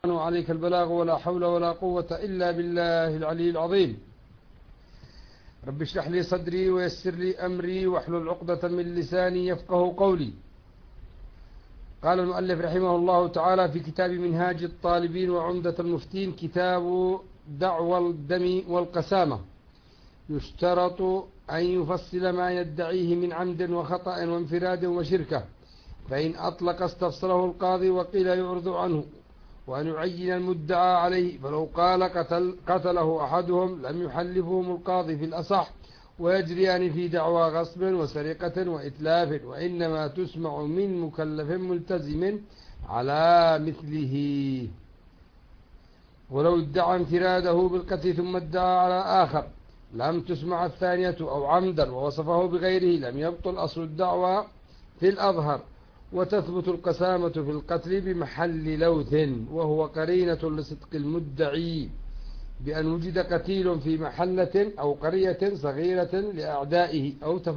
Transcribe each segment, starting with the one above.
وعليك البلاغ ولا حول ولا قوة إلا بالله العلي العظيم. رب اشرح لي صدري ويسر لي أمري واحلل عقدة من لساني يفقه قولي. قال المؤلف رحمه الله تعالى في كتاب منهاج الطالبين وعمدة المفتين: كتاب دعوى الدم والقسامة. يشترط أن يفصل ما يدعيه من عمد وخطأ وانفراد وشركة، فإن أطلق استفسره القاضي وقيل يعرض عنه، وأن يعين المدعى عليه، فلو قال قتله أحدهم لم يحلفهم القاضي في الأصح، ويجريان في دعوى غصب وسرقة وإتلاف، وإنما تسمع من مكلف ملتزم على مثله. ولو ادعى انفراده بالقتل ثم ادعى على آخر لم تسمع الثانية أو عمدا ووصفه بغيره لم يبطل أصل الدعوى في الأظهر، وتثبت القسامة في القتل بمحل لوث، وهو قرينة لصدق المدعي بأن وجد قتيل في محلة أو قرية صغيرة لأعدائه،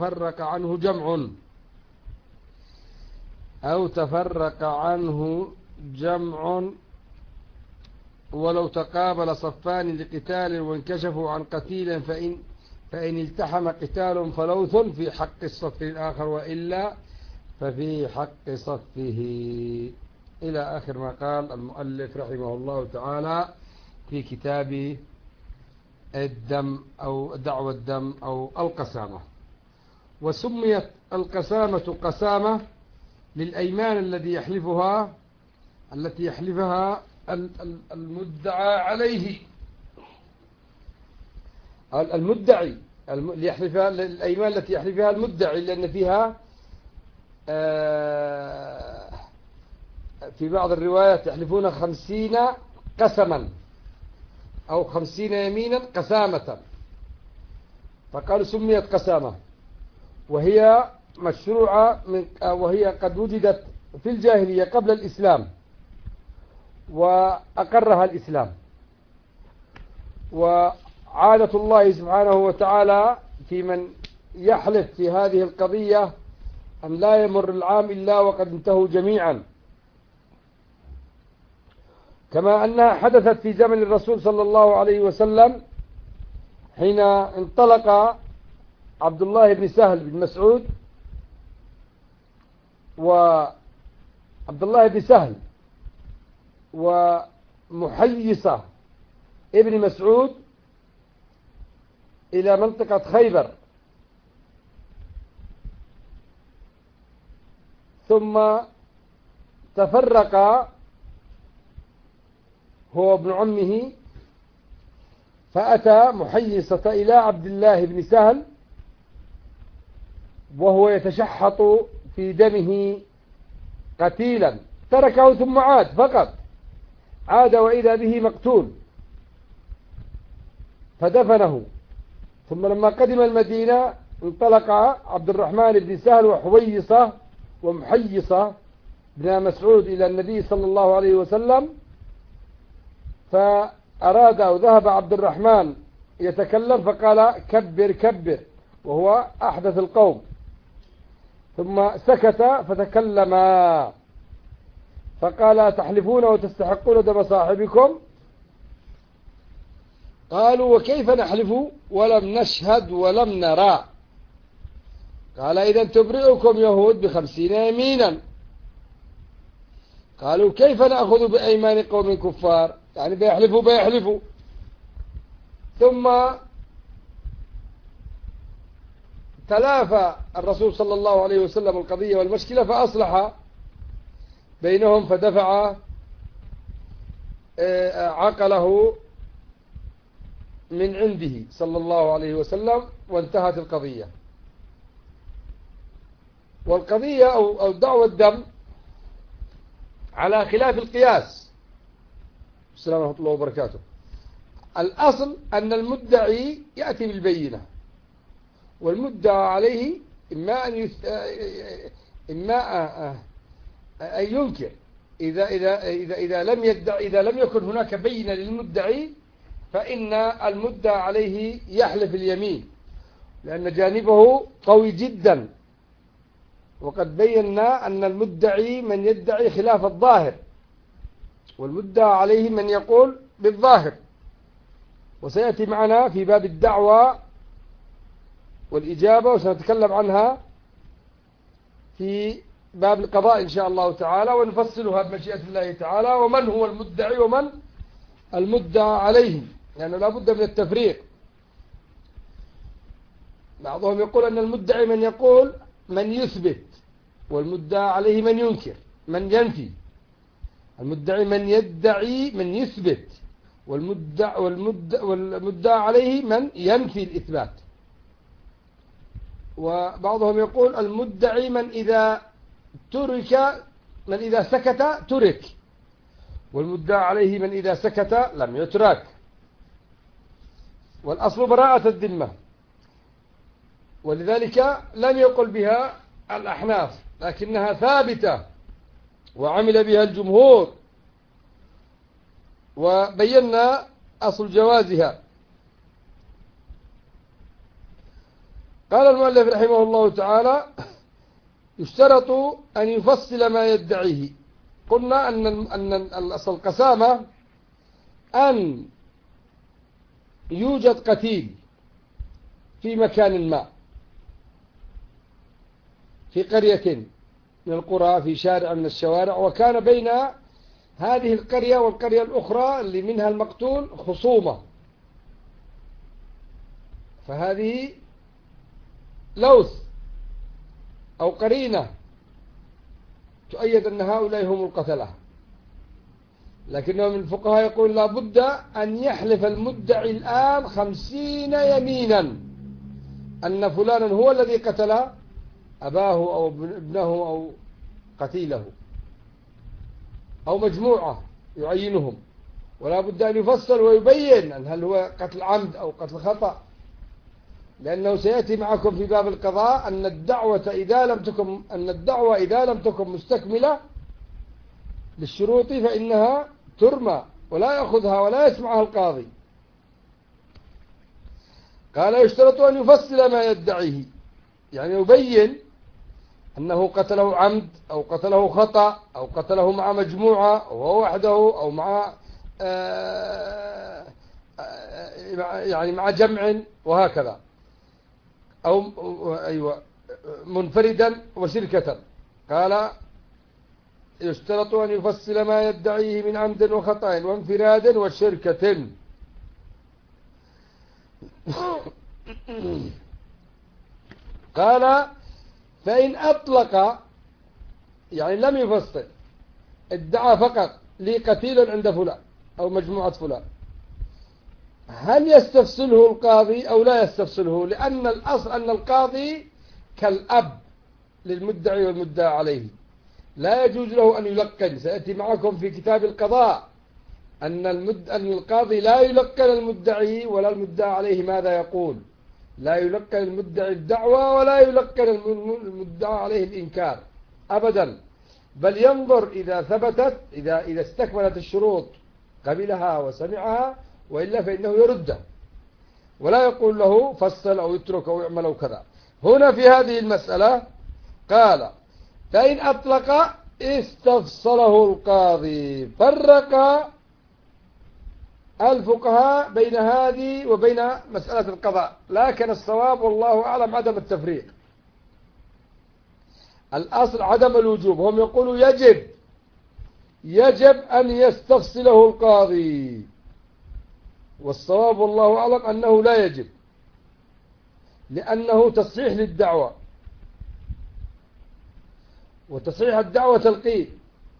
أو تفرق عنه جمع ولو تقابل صفان لقتال وانكشفوا عن قتيل، فإن التحم قتال فلوث في حق الصف الآخر، وإلا ففي حق صفه، إلى آخر ما قال المؤلف رحمه الله تعالى في كتاب الدم أو دعوى الدم أو القسامة. وسميت القسامة قسامة للأيمان التي يحلفها المدعى عليه، المدعي يحلفها الأيمان التي يحلفها المدعي، لأن فيها في بعض الروايات يحلفون 50 قسما أو 50 يمينا قسامة، فقالوا سميت قسامة، وهي مشروعة وهي قد وجدت في الجاهلية قبل الإسلام، وأقرها الإسلام. وعادة الله سبحانه وتعالى في من يحلف في هذه القضية أن لا يمر العام إلا وقد انتهوا جميعا، كما أنها حدثت في زمن الرسول صلى الله عليه وسلم حين انطلق عبد الله بن سهل بن مسعود وعبد الله بن سهل ومحيصة ابن مسعود إلى منطقة خيبر، ثم تفرق هو ابن عمه، فأتى محيصة إلى عبد الله بن سهل وهو يتشحط في دمه قتيلا، تركه ثم عاد، فقط عاد وإذا به مقتول، فدفنه. ثم لما قدم المدينة انطلق عبد الرحمن بن سهل وحويصة ومحيصة بن مسعود إلى النبي صلى الله عليه وسلم، فأراد أو ذهب عبد الرحمن يتكلم فقال كبر كبر، وهو أحدث القوم، ثم سكت فتكلما فقال تحلفون وتستحقون دم صاحبكم؟ قالوا وكيف نحلف ولم نشهد ولم نرى؟ قال إذن تبرئكم يهود ب50 يمينا. قالوا كيف نأخذ بأيمان قوم كفار؟ يعني بيحلفوا. ثم تلافى الرسول صلى الله عليه وسلم القضية والمشكلة، فأصلح بينهم، فدفع عقله من عنده صلى الله عليه وسلم، وانتهت القضية. والقضية أو دعوى الدم على خلاف القياس. السلام ورحمة الله وبركاته. الأصل أن المدعي يأتي بالبينة، والمدعى عليه إما أن ينكر. إذا لم يكن هناك بينة للمدعي، فإن المدعى عليه يحلف اليمين، لأن جانبه قوي جدا. وقد بينا أن المدعي من يدعي خلاف الظاهر، والمدعى عليه من يقول بالظاهر، وسيأتي معنا في باب الدعوة والإجابة، وسنتكلم عنها في باب القضاء إن شاء الله تعالى، ونفصلها بمشيئة الله تعالى، ومن هو المدعي ومن المدعى عليه، لأنه لا بد من التفريق. بعضهم يقول أن المدعي من يقول من يثبت، والمدعى عليه من ينكر من ينفي. المدعي من يدعي من يثبت، والمدعى عليه من ينفي الإثبات. وبعضهم يقول المدعي من إذا سكت ترك، والمدعى عليه من إذا سكت لم يترك. والأصل براءة الذمة، ولذلك لم يقل بها الأحناف، لكنها ثابتة وعمل بها الجمهور، وبينا أصل جوازها. قال المؤلف رحمه الله تعالى: يشترط أن يفصل ما يدعيه. قلنا أن الأصل القسامة أن يوجد قتيل في مكان ما، في قرية من القرى، في شارع من الشوارع، وكان بين هذه القرية والقرية الأخرى اللي منها المقتول خصومة، فهذه لوث أو قرينة تؤيد أن هؤلاء هم القتلة. لكنه من الفقهاء يقول لا بد أن يحلف المدعي الآن 50 يمينا أن فلانا هو الذي قتل أباه أو ابنه أو قتيله أو مجموعة يعينهم، ولا بد أن يفصل ويبين أن هل هو قتل عمد أو قتل خطأ، لأنه سيأتي معكم في باب القضاء أن الدعوة إذا لم تكن مستكملة للشروط فإنها ترمى ولا يأخذها ولا يسمعها القاضي. قال: يشترط أن يفصل ما يدعيه، يعني يبين أنه قتله عمد أو قتله خطأ أو قتله مع مجموعة أو هو وحده أو مع جمع وهكذا، أو منفردا وشركة. قال: يشترط أن يفصل ما يدعيه من عمد وخطأ وانفراد وشركة. قال: فإن أطلق، يعني لم يفصل، ادعى فقط لي قتيل عند فلان أو مجموعة فلان، هل يستفصله القاضي أو لا يستفصله؟ لأن الأصل أن القاضي كالأب للمدعي والمدعى عليه، لا يجوز له أن يلقن. سيأتي معكم في كتاب القضاء أن القاضي لا يلقن المدعي ولا المدعى عليه ماذا يقول، لا يلقن المدعي الدعوة ولا يلقن المدعى عليه الإنكار أبدا، بل ينظر إذا ثبتت، إذا استكملت الشروط قبلها وسمعها، وإلا فإنه يرده ولا يقول له فصل أو يترك أو يعمل أو كذا. هنا في هذه المسألة قال: فإن أطلق استفصله القاضي. فرق الفقهاء بين هذه وبين مسألة القضاء، لكن الصواب والله أعلم عدم التفريق. الأصل عدم الوجوب، هم يقولوا يجب أن يستفصله القاضي، والصواب والله أعلم أنه لا يجب، لأنه تصحيح للدعوة، وتصحيح الدعوة تلقين،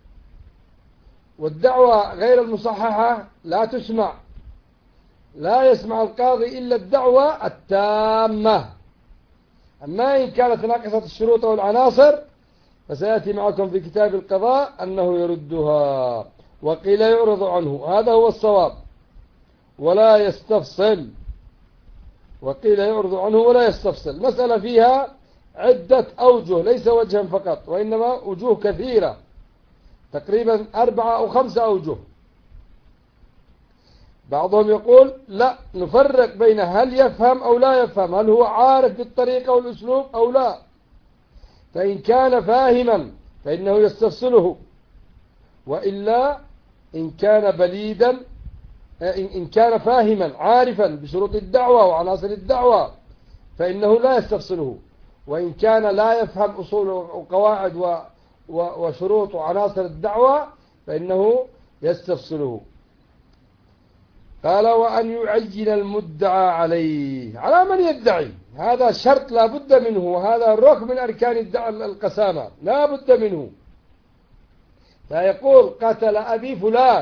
والدعوة غير المصححة لا تسمع، لا يسمع القاضي إلا الدعوة التامة. أما إن كانت ناقصة الشروط والعناصر فسيأتي معكم في كتاب القضاء أنه يردها، وقيل يعرض عنه، هذا هو الصواب، ولا يستفصل. وقيل يعرض عنه ولا يستفصل. مسألة فيها عدة أوجه، ليس وجها فقط، وإنما وجوه كثيرة، تقريبا 4 أو 5 أوجه. بعضهم يقول لا، نفرق بين هل يفهم أو لا يفهم، هل هو عارف بالطريقة والأسلوب أو لا. فإن كان فاهما فإنه يستفصله، وإلا إن كان بليدا، إن كان فاهما عارفا بشروط الدعوة وعناصر الدعوة فإنه لا يستفصله، وإن كان لا يفهم أصول وقواعد وشروط وعناصر الدعوة فإنه يستفصله. قال وأن يعين المدعى عليه، على من يدعي، هذا شرط لا بد منه، وهذا ركن من أركان القسامة لا بد منه. لا يقول قتل أبي فلان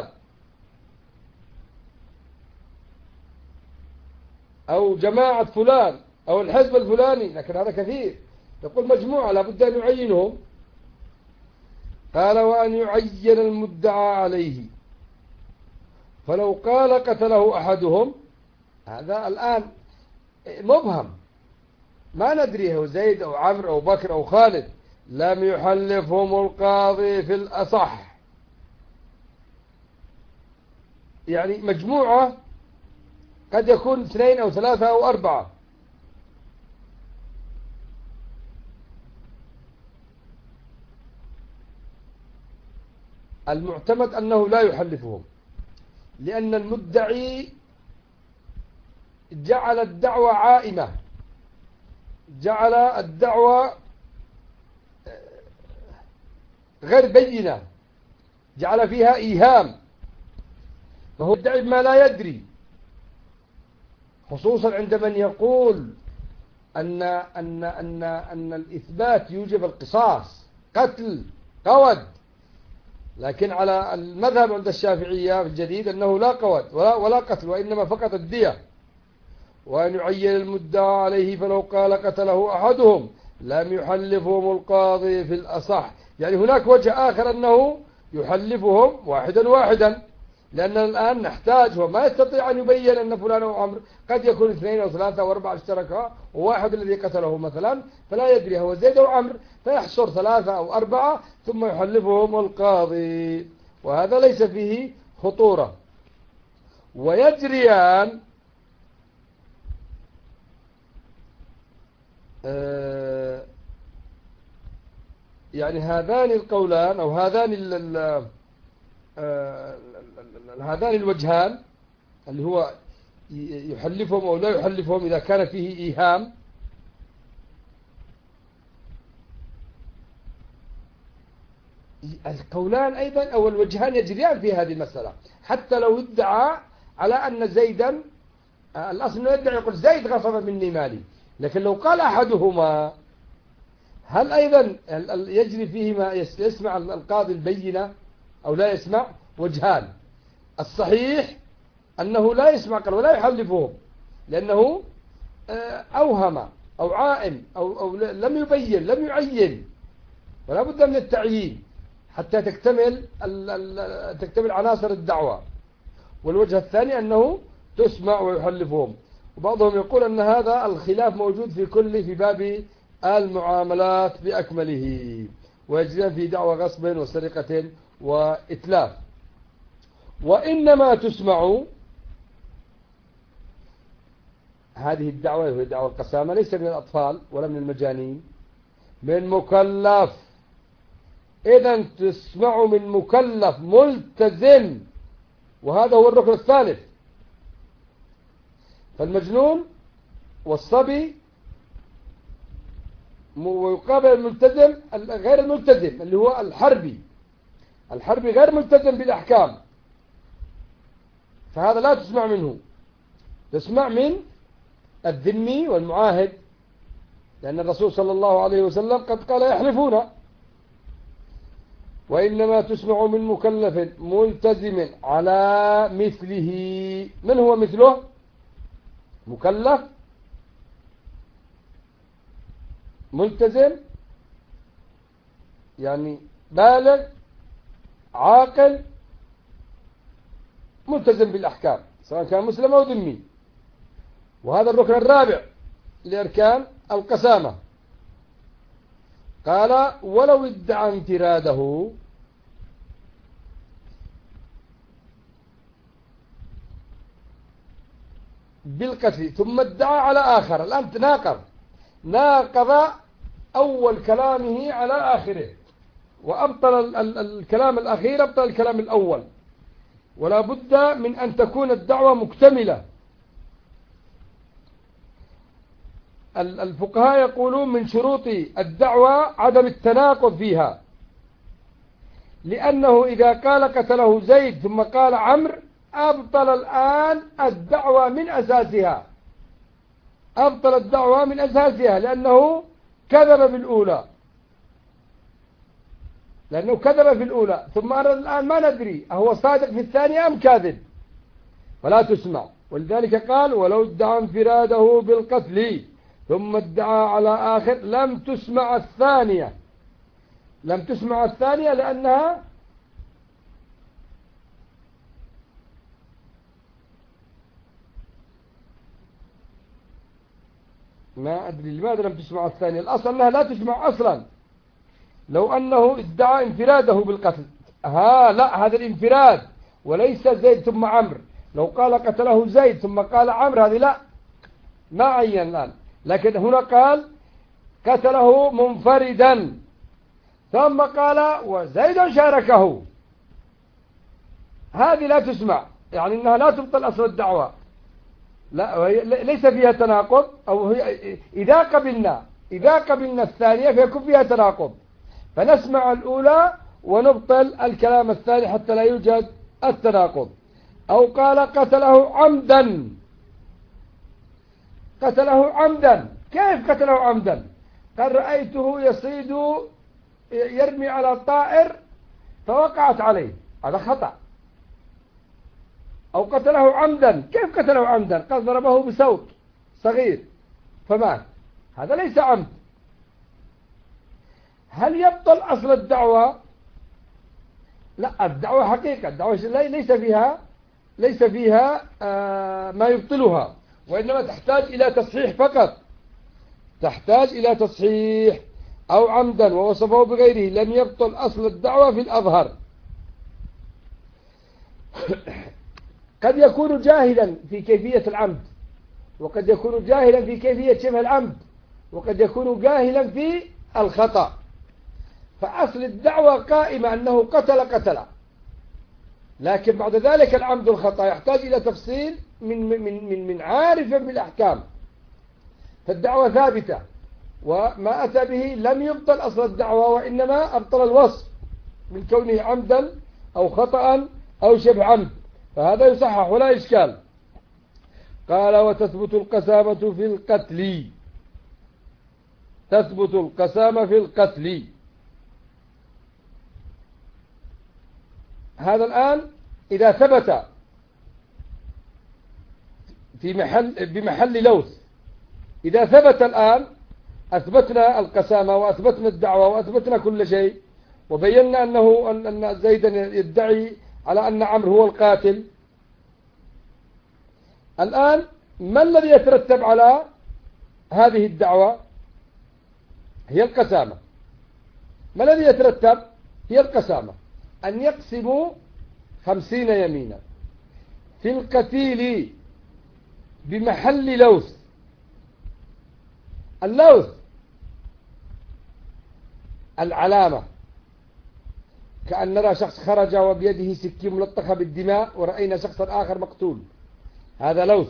أو جماعة فلان أو الحزب الفلاني، لكن هذا كثير، يقول مجموعة لا بد أن يعينهم. قال وأن يعين المدعى عليه، فلو قال قتله أحدهم، هذا الآن مبهم ما ندري هو زيد أو عمرو أو بكر أو خالد، لم يحلفهم القاضي في الأصح. يعني مجموعة قد يكون 2 أو 3 أو 4، المعتمد أنه لا يحلفهم، لأن المدعي جعل الدعوة عائمة، جعل الدعوة غير بينة، جعل فيها إيهام، فهو يدعي ما لا يدري، خصوصا عند من يقول أن الإثبات يوجب القصاص، قتل قود، لكن على المذهب عند الشافعية في الجديد أنه لا قود ولا قتل، وإنما فقط الدية. وأن يعين المدعى عليه، فلو قال قتله أحدهم لم يحلفهم القاضي في الأصح. يعني هناك وجه آخر أنه يحلفهم واحدا واحدا، لأننا الآن نحتاج، وما يستطيع أن يبين أن فلان أو عمرو، قد يكون 2 أو 3 أو 4 اشتركا، وواحد الذي قتله مثلا فلا يدري هو زيد أو عمرو، فيحصر 3 أو 4 ثم يحلفهم القاضي، وهذا ليس فيه خطورة. ويجريان يعني هذان القولان أو هذان الوجهان، اللي هو يحلفهم أو لا يحلفهم إذا كان فيه إيهام، القولان أيضا أو الوجهان يجريان في هذه المسألة. حتى لو ادعى على أن زيدا، الأصل أنه يدعي يقول زيد غصب مني مالي، لكن لو قال أحدهما، هل أيضا يجري فيهما يسمع القاضي البينة أو لا يسمع؟ وجهان. الصحيح أنه لا يسمع قال ولا يحلفهم، لأنه أوهم أو عائم أو لم يبين، لم يعين، ولا بد من التعيين حتى تكتمل عناصر الدعوة. والوجه الثاني أنه تسمع ويحلفهم. وبعضهم يقول أن هذا الخلاف موجود في باب المعاملات بأكمله، ويجري في دعوى غصب وسرقة وإتلاف. وإنما تسمع هذه الدعوة، وهي دعوة القسامة، ليس من الأطفال ولا من المجانين، من مكلف. إذن تسمع من مكلف ملتزم، وهذا هو الركن الثالث. فالمجنون والصبي ويقابل الملتزم غير الملتزم اللي هو الحربي غير ملتزم بالأحكام، فهذا لا تسمع منه، تسمع من الذمي والمعاهد، لأن الرسول صلى الله عليه وسلم قد قال يحلفون. وإنما تسمع من مكلف ملتزم على مثله. من هو مثله؟ مكلف ملتزم، يعني بالغ عاقل ملتزم بالأحكام، سواء كان مسلم أو ذمي. وهذا الركن الرابع لأركان القسامة. قال ولو ادعى انفراده بالقتل ثم ادعى على آخر، الآن ناقض أول كلامه على آخره، وأبطل الكلام الأخير، أبطل الكلام الأول. ولا بد من أن تكون الدعوة مكتملة. الفقهاء يقولون من شروط الدعوة عدم التناقض فيها، لأنه إذا قال قتله زيد ثم قال عمرو أبطل الآن الدعوة من أساسها، أبطل الدعوة من أساسها، لأنه كذب بالأولى، ثم الآن ما ندري أهو صادق في الثانية أم كاذب، فلا تسمع. ولذلك قال ولو ادعى انفراده بالقتل ثم ادعى على آخر لم تسمع الثانية، لأنها ما أدري لماذا لم تسمع الثانية. الأصل أنها لا تسمع أصلا. لو أنه ادعى انفراده بالقتل لا، هذا الانفراد وليس زيد ثم عمرو. لو قال قتله زيد ثم قال عمرو هذه لا، ما عين الآن. لكن هنا قال قتله منفردا ثم قال وزيد شاركه، هذه لا تسمع، يعني أنها لا تبطل أصل الدعوة، لا ليس فيها تناقض. أو إذا قبلنا الثانية فيكون فيها تناقض، فنسمع الأولى ونبطل الكلام الثاني حتى لا يوجد التناقض. أو قال قتله عمدا، كيف قتله عمدا؟ قال رأيته يصيد يرمي على طائر فوقعت عليه، هذا خطأ. أو قتله عمدا، كيف قتله عمدا؟ قال ضربه بسوط صغير فمات، هذا ليس عمد. هل يبطل أصل الدعوة؟ لا، الدعوة حقيقة، الدعوة ليس فيها ما يبطلها، وإنما تحتاج إلى تصحيح فقط، تحتاج إلى تصحيح. أو عمدا ووصفه بغيره لم يبطل أصل الدعوة في الأظهر. قد يكون جاهلا في كيفية العمد، وقد يكون جاهلا في كيفية شبه العمد، وقد يكون جاهلا في الخطأ، فأصل الدعوة قائمة أنه قتل، لكن بعد ذلك العمد والخطأ يحتاج إلى تفصيل من عارف بالأحكام. فالدعوة ثابتة، وما أتى به لم يبطل أصل الدعوة، وإنما أبطل الوصف من كونه عمدا أو خطأ أو شبه عمد، فهذا يصحح ولا إشكال. قال وتثبت القسامة في القتل، تثبت القسامة في القتل. هذا الآن إذا ثبت بمحل لوث، إذا ثبت الآن أثبتنا القسامة وأثبتنا الدعوة وأثبتنا كل شيء، وبينا أن زيدا يدعي على أن عمرو هو القاتل. الآن ما الذي يترتب على هذه الدعوة؟ هي القسامة. ما الذي يترتب؟ هي القسامة، أن يقسموا 50 يمينا في القتيل بمحل لوث. اللوث العلامة، كأن نرى شخص خرج وبيده سكين ملطخة بالدماء ورأينا شخصا آخر مقتول، هذا لوث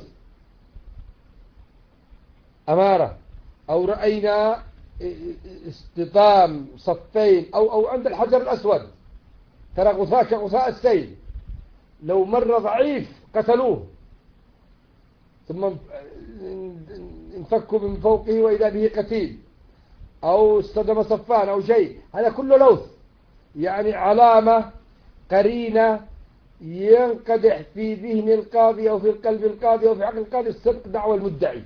أمارة. أو رأينا اصطدام صفين، أو عند الحجر الأسود ترى غثاء كغثاء السيل، لو مر ضعيف قتلوه ثم انفكوا من فوقه وإذا به قتيل، أو اصطدم صفان أو شيء، هذا كله لوث، يعني علامة قرينة ينقدح في ذهن القاضي أو في القلب القاضي أو في عقل القاضي الصدق دعوى المدعي.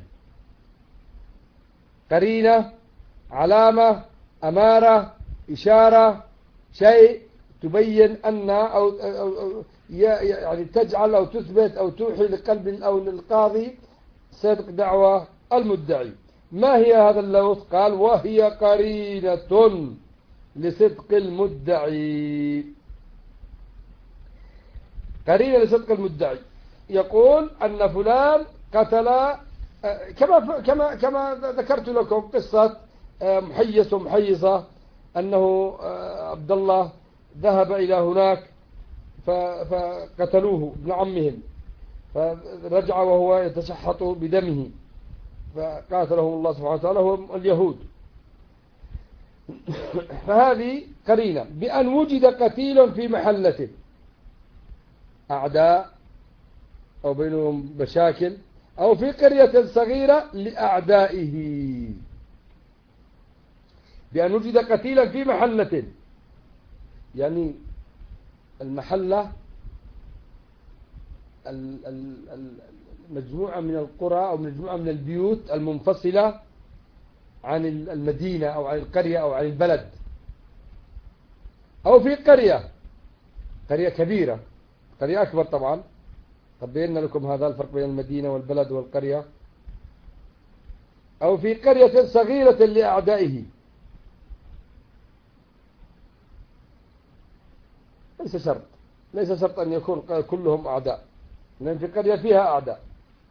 قرينة، علامة، أمارة، إشارة، شيء تبين أن أو يعني تجعل أو تثبت أو توحي لقلب أو للقاضي صدق دعوى المدعي. ما هي هذا اللوث؟ قال وهي قرينة لصدق المدعي. قرينة لصدق المدعي، يقول أن فلان قتل، كما ذكرت لكم قصة محيص ومحيصة، أنه عبد الله ذهب إلى هناك فقتلوه ابن عمهم، فرجع وهو يتشحط بدمه، فقاتلهم الله سبحانه وتعالى هم اليهود. فهذه قرينة بأن وجد قتيل في محلة، أعداء أو بينهم مشاكل، أو في قرية صغيرة لأعدائه، بأن وجد قتيلا في محلة، يعني المحلة مجموعة من القرى أو مجموعة من البيوت المنفصلة عن المدينة أو عن القرية أو عن البلد، أو في قرية كبيرة، قرية أكبر طبعا، قد بينا لكم هذا الفرق بين المدينة والبلد والقرية، أو في قرية صغيرة لأعدائه. ليس شرط أن يكون كلهم أعداء، لأن في قرية فيها أعداء.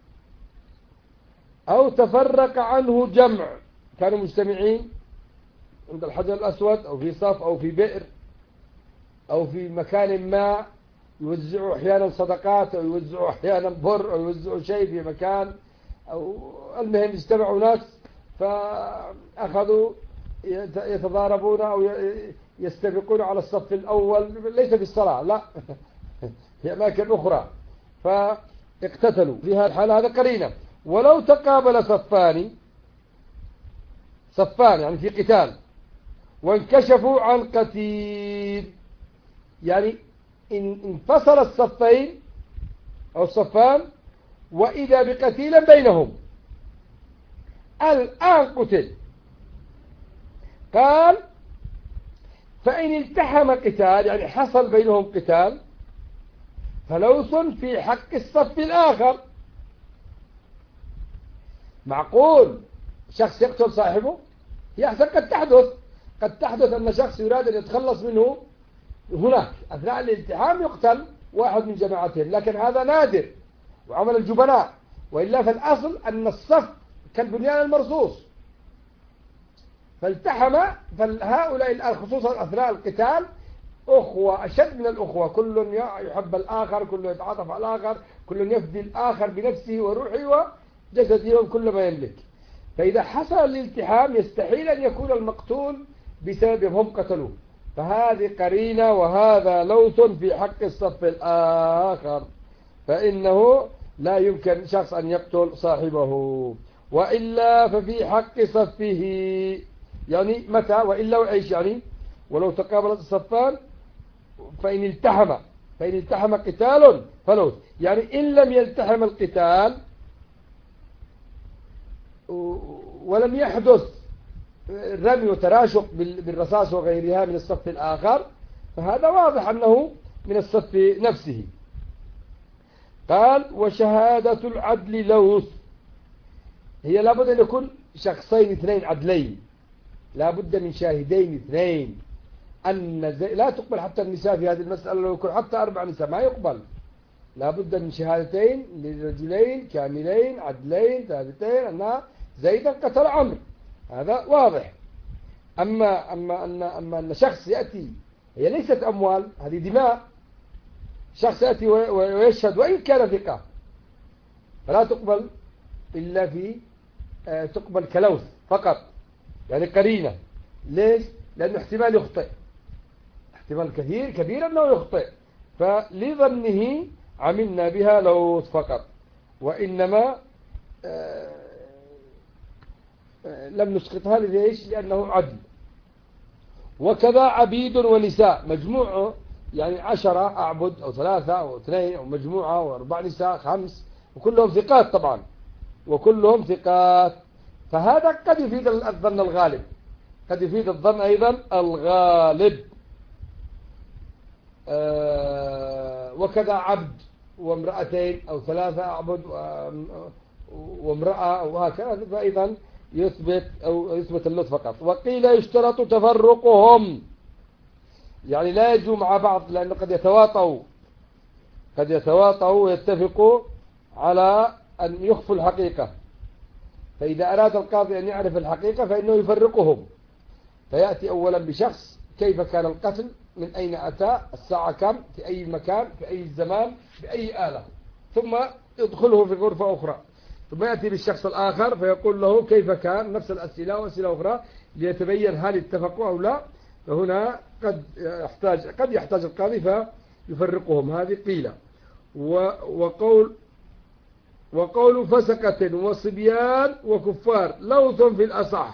أو تفرق عنه جمع، كانوا مجتمعين عند الحجر الأسود أو في صف أو في بئر أو في مكان ما، يوزعوا أحيانا صدقات أو يوزعوا أحيانا بر أو يوزعوا شيء في مكان، أو المهم اجتمعوا ناس فأخذوا يتضاربون أو يستبقون على الصف الأول، ليس في الصلاة لا في أماكن أخرى، فاقتتلوا في هذه الحالة. هذا قرينة. ولو تقابل صفان يعني في قتال، وانكشفوا عن قتيل، يعني انفصل الصفين أو الصفان وإذا بقتيل بينهم، الآن قتل. قال فإن التحم قتال، يعني حصل بينهم قتال، فلوث في حق الصف الآخر. معقول شخص يقتل صاحبه؟ هي أحسن قد تحدث أن شخص يراد أن يتخلص منه هناك أثناء الالتحام يقتل واحد من جماعتهم، لكن هذا نادر وعمل الجبناء، وإلا فالأصل أن الصف كالبنيان المرصوص، فالتحم. فهؤلاء الآن خصوصا أثناء القتال أخوة أشد من الأخوة، كل يحب الآخر، كل يتعاطف على الآخر، كل يفدي الآخر بنفسه وروحه وجسده وكل ما يملك. فإذا حصل الالتحام يستحيل أن يكون المقتول بسببهم هم قتلوه، فهذه قرينة، وهذا لوث في حق الصف الآخر، فإنه لا يمكن شخص أن يقتل صاحبه. وإلا ففي حق صفه، يعني متى وإلا وإيش، يعني ولو تقابلت الصفان فإن التحم قتال فلوث، يعني إن لم يلتحم القتال ولم يحدث رمي وتراشق بالرصاص وغيرها من الصف الآخر، فهذا واضح أنه من الصف نفسه. قال وشهادة العدل لوث، هي لابد أن يكون شخصين اثنين عدلين، لابد من شاهدين اثنين. لا تقبل حتى النساء في هذه المسألة، لو يكون حتى 4 نساء ما يقبل، لابد من شهادتين لرجلين كاملين عدلين ثابتين أن زيدا قتل عمرو، هذا واضح. أما أن شخص يأتي، هي ليست أموال، هذه دماء، شخص يأتي ويشهد وإن كان ثقة، فلا تقبل إلا في تقبل كلوث فقط، يعني قرينة. ليش؟ لأنه احتمال يخطئ، احتمال كبير أنه يخطئ، فلظنه عملنا بها لوث فقط، وإنما لم نسقطها ليش؟ لأنه عدل. وكذا عبيد ونساء، مجموعة يعني 10 أعبد أو 3 أو 2 أو مجموعة و4 نساء 5، وكلهم ثقات طبعا، وكلهم ثقات، فهذا قد يفيد الظن الغالب، قد يفيد الظن أيضا الغالب. وكذا عبد وامرأتين أو 3 أعبد وامرأة وهكذا، فأيضا يثبت اللوث فقط. وقيل يشترط تفرقهم، يعني لا يجوا مع بعض، لأنه قد يتواطؤوا ويتفقوا على أن يخفوا الحقيقة، فإذا أراد القاضي أن يعرف الحقيقة فإنه يفرقهم، فيأتي أولا بشخص كيف كان القتل من أين أتى، الساعة كم، في أي مكان، في أي زمان، بأي آلة، ثم يدخله في غرفة أخرى، ثم يأتي بالشخص الآخر فيقول له كيف كان، نفس الأسئلة وأسئلة أخرى ليتبين هل اتفقوا أو لا. فهنا قد يحتاج القاضي فيفرقهم. هذه قيلة. وقول فسقة وصبيان وكفار لوث في الأصح.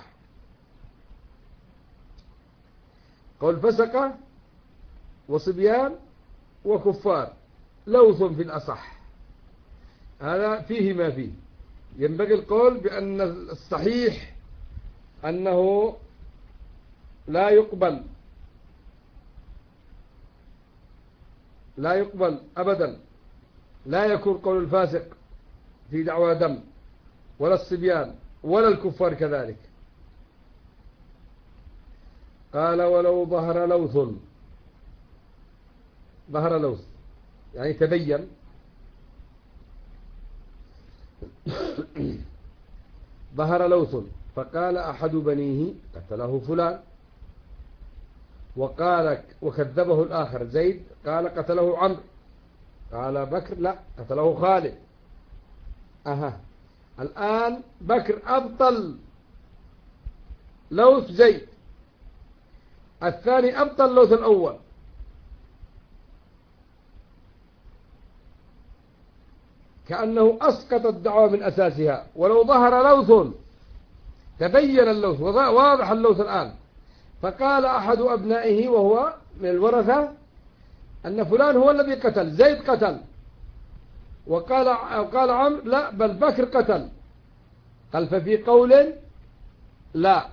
قول فسقة وصبيان وكفار لوث في الأصح، هذا فيه ما فيه. ينبغي القول بأن الصحيح أنه لا يقبل أبدا، لا يكون قول الفاسق في دعوى دم، ولا الصبيان ولا الكفار كذلك. قال ولو ظهر لوث يعني تبين ظهر لوث فقال أحد بنيه قتله فلان، وكذبه الآخر زيد قال قتله عمرو، قال بكر لا قتله خالد. الآن بكر أبطل لوث زيد، الثاني أبطل لوث الأول. كأنه أسقط الدعوة من أساسها. ولو ظهر لوث تبين اللوث واضح اللوث الآن، فقال أحد أبنائه وهو من الورثة أن فلان هو الذي قتل، زيد قتل، وقال عمرو لا بل بكر قتل، قال ففي قول لا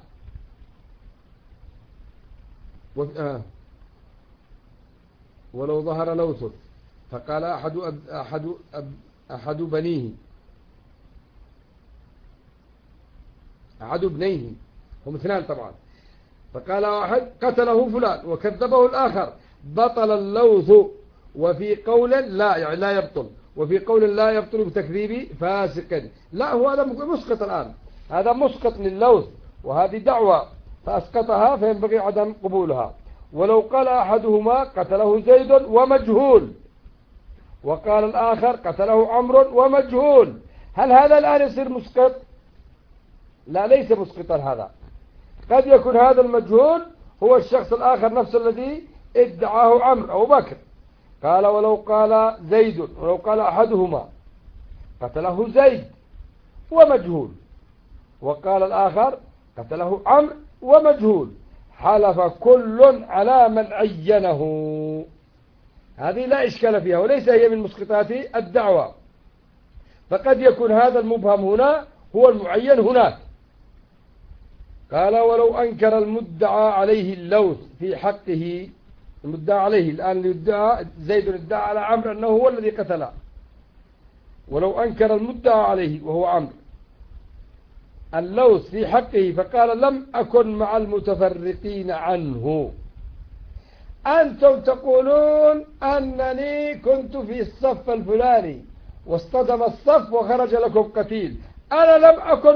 ولو ظهر لوث فقال أحد بنيه أحد ابنيه، هم اثنان طبعا، فقال واحد قتله فلان وكذبه الآخر بطل اللوث، وفي قول لا يعني لا يبطل، وفي قول لا يبطل بتكذيب فاسق. لا هو هذا مسقط الآن، هذا مسقط للوث، وهذه دعوة فأسقطها فينبغي عدم قبولها. ولو قال أحدهما قتله زيد ومجهول، وقال الآخر قتله عمرو ومجهول، هل هذا الآن يصير مسقط؟ لا ليس مسقطا. هذا قد يكون هذا المجهول هو الشخص الآخر نفسه الذي ادعاه عمرو أو بكر. قال ولو قال زيد، ولو قال أحدهما قتله زيد ومجهول، وقال الآخر قتله عمرو ومجهول، حلف كل على من عينه، هذه لا إشكال فيها وليس هي من مسقطات الدعوة. فقد يكون هذا المبهم هنا هو المعين هناك. قال ولو أنكر المدعى عليه اللوث في حقه، المدعى عليه الآن يدعى زيد ادعى على عمرو أنه هو الذي قتله، ولو أنكر المدعى عليه وهو عمرو اللوث في حقه فقال لم أكن مع المتفرقين عنه، أنتم تقولون أنني كنت في الصف الفلاني واصطدم الصف وخرج لكم قتيل، أنا لم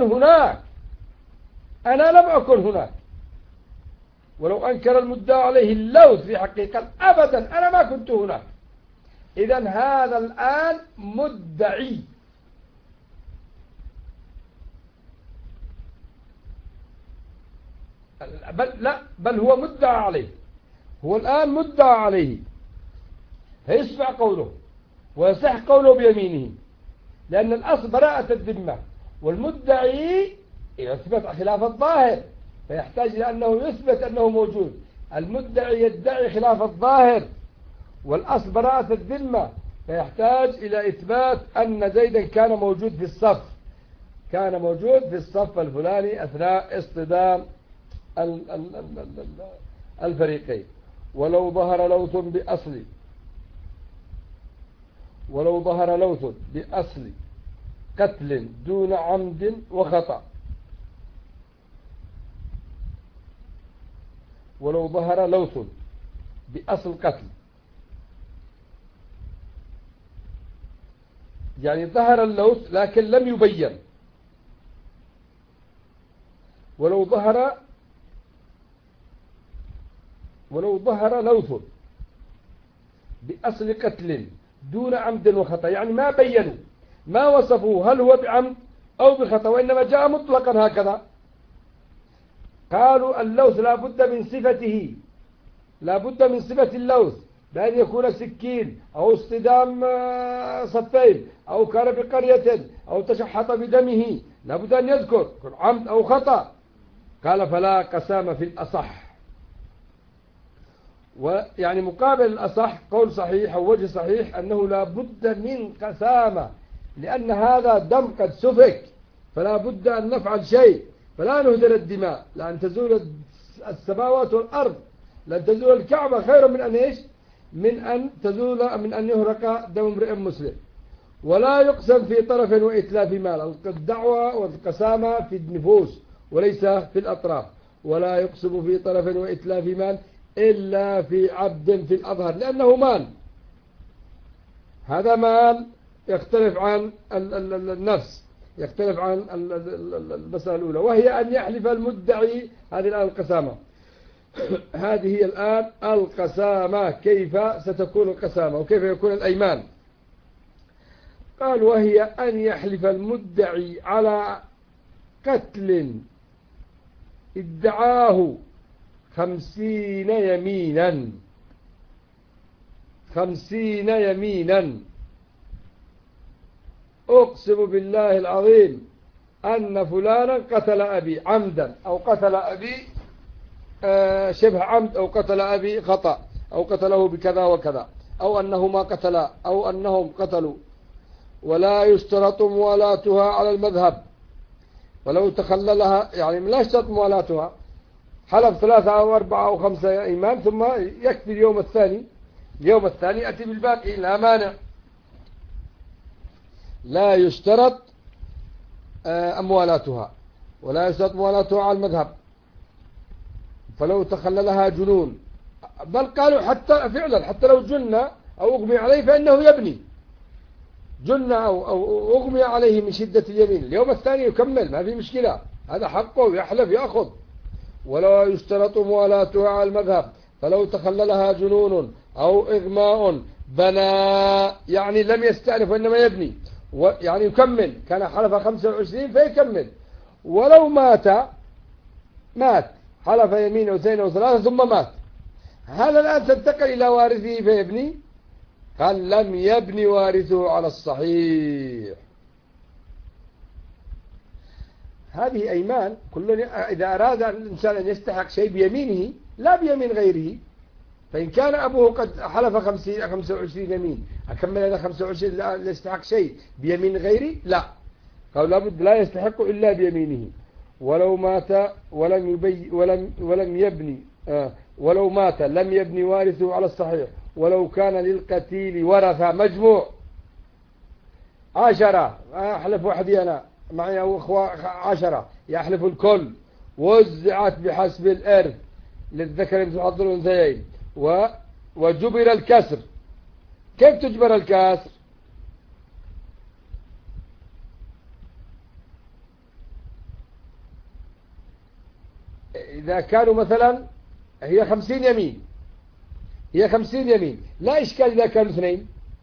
أكن هناك. ولو أنكر المدعى عليه اللوث في حقيقة أبدا أنا ما كنت هناك. إذن هذا الآن مدعي، بل هو مدعى عليه، هو الآن مدعى عليه، فيسمع قوله ويصح قوله بيمينه، لأن الأصل براءة الذمة، والمدعي يثبت خلاف الظاهر فيحتاج إلى أنه يثبت أنه موجود. المدعي يدعي خلاف الظاهر، والأصل براءة الذمة، فيحتاج إلى إثبات أن زيدا كان موجود في الصف الفلاني أثناء اصطدام الفريقين. ولو ظهر لوث بأصل قتل دون عمد وخطأ، ولو ظهر لوث بأصل قتل يعني ظهر اللوث لكن لم يبين، ولو ظهر ولو ظهر لوث بأصل قتل دون عمد وخطأ، يعني ما بينوا ما وصفوا هل هو بعمد أو بخطأ، وإنما جاء مطلقا هكذا. قالوا اللوث لا بد من صفته، لا بد من صفة اللوث، بأن يكون سكين أو اصطدام صفين أو كان بقرية أو تشحط بدمه، لا بد أن يذكر عمد أو خطأ. قال فلا قسام في الأصح. ويعني مقابل الأصح قول صحيح أو وجه صحيح أنه لا بد من قسامة، لأن هذا دم قد سفك، فلا بد أن نفعل شيء، فلا نهدر الدماء، لأن تزول السماوات والأرض، لأن تزول الكعبة خير من أن إيش؟ من أن يهرق دم امرئ مسلم. ولا يقسم في طرف وإتلاف مال، الدعوة والقسامة في النفوس وليس في الأطراف. ولا يقسم في طرف وإتلاف مال إلا في عبد في الأظهر، لأنه مال، هذا مال يختلف عن النفس، يختلف عن المسألة الأولى، وهي أن يحلف المدعي. هذه الآن القسامة، هذه هي الآن القسامة. كيف ستكون القسامة وكيف يكون الأيمان؟ قال وهي أن يحلف المدعي على قتل ادعاه 50 يمينا، 50 يمينا. أقسم بالله العظيم أن فلانا قتل أبي عمدا، أو قتل أبي شبه عمد، أو قتل أبي خطأ، أو قتله بكذا وكذا، أو أنهما قتلا، أو أنهم قتلوا. ولا يشترط موالاتها على المذهب، ولو تخللها، يعني لا يشترط موالاتها، حلف 3 أو 4 أو 5 إيمان ثم يكفي اليوم الثاني، اليوم الثاني يأتي بالباقي لا مانع. لا يشترط موالاتها، ولا يشترط موالاتها على المذهب. فلو تخللها جنون، بل قالوا حتى فعلا حتى لو جن أو أغمي عليه فإنه يبني، جن أو أغمي عليه من شدة اليمين، اليوم الثاني يكمل، ما في مشكلة، هذا حقه يحلف يأخذ. ولا يشترط موالاتها على المذهب، فلو تخللها جنون أو إغماء بنى، يعني لم يستأنف وإنما يبني، يعني يكمل، كان حلف 25 فيكمل. ولو مات حلف يمين أو 2 أو 3 ثم مات، هل الآن تنتقل إلى وارثه فيبني؟ قال لم يبني وارثه على الصحيح. هذه أيمان كل إذا أراد الإنسان أن يستحق شيء بيمينه لا بيمين غيره. فإن كان أبوه قد حلف 25 يمين، أكمل هذا 25 لا يستحق شيء بيمين غيري؟ لا، قال لابد لا يستحق إلا بيمينه. ولو مات ولم يبني ولو مات لم يبني وارثه على الصحيح. ولو كان للقتيل ورثة مجموع 10، أحلف وحدي أنا معي أو أخوة 10، يحلف الكل، وزعت بحسب الإرث للذكر مثل حظ الأنثيين، وجبر الكسر. كيف تجبر الكسر؟ إذا كانوا مثلا هي 50 يمين، هي 50 يمين، لا إشكال إذا كانوا 2،